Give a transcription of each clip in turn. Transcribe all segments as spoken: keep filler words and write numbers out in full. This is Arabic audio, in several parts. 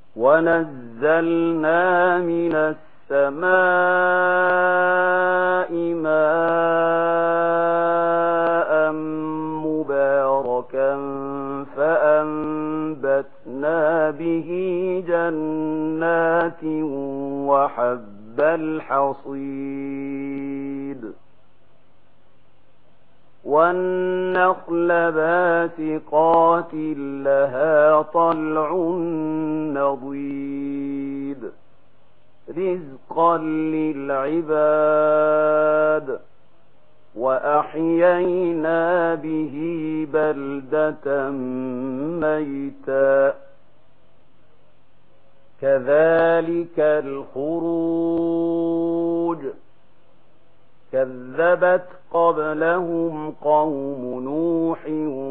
ونزلنا من السماء ماء مباركا فأنبتنا به جنات وحب الحصيد والنخل باسقات لها طلع نضيد رزقا للعباد وأحيينا به بلدة ميتا كذلك الخروج كذبت قبلهم قوم نوح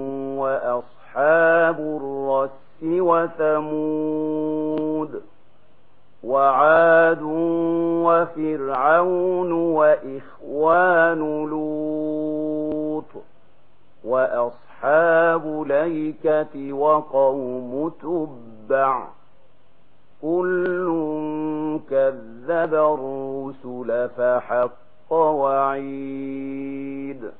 وأصحاب الرس وثمود وعاد وفرعون وإخوان لوط وأصحاب الأيكة وقوم تبع كل كذب الرسل فحق وعيد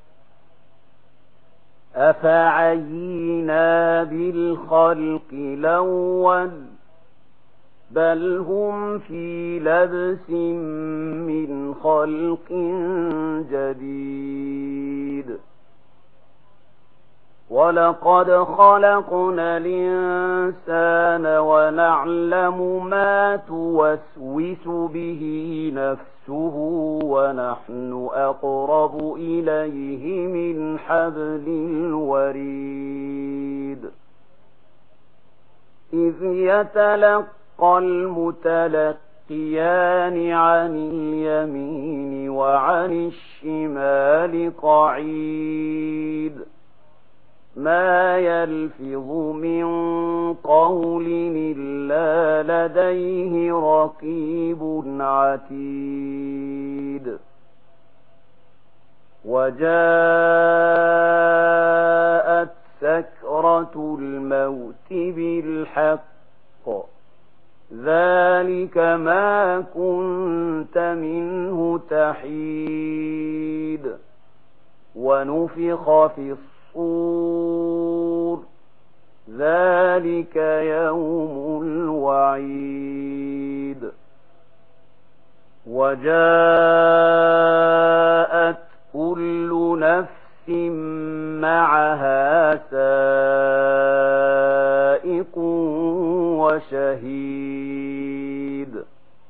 أفعينا بالخلق الأول بل هم في لبس من خلق جديد ولقد خلقنا الإنسان ونعلم ما توسوس به نفسه ونحن أقرب إليه من حبل الوريد إذ يتلقى المتلقيان عن اليمين وعن الشمال قعيد ما يلفظ من قول إلا لديه رقيب عتيد وجاءت سكرة الموت بالحق ذلك ما كنت منه تحيد ونفخ في الصور ذلك يوم الوعيد وجاءت كل نفس معها سائق وشهيد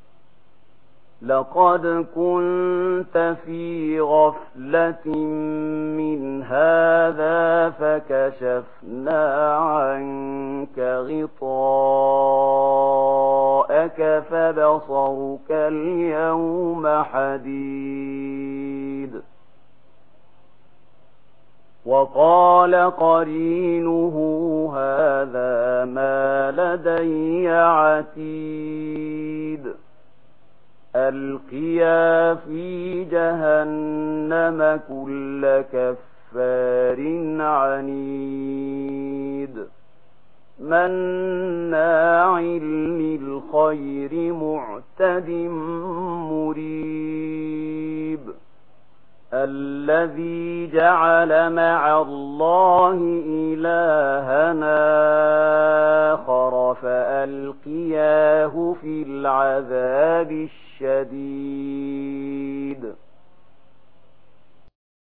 لقد كنت في غفلة من هذا فكشفنا عنك غطاءك فبصرك اليوم حديد وقال قرينه هذا ما لدي عتيد ألقيا في جهنم كل كفار عنيد مناع للخير معتد مريب الذي جعل مع الله إلهنا آخر فألقياه في العذاب الشديد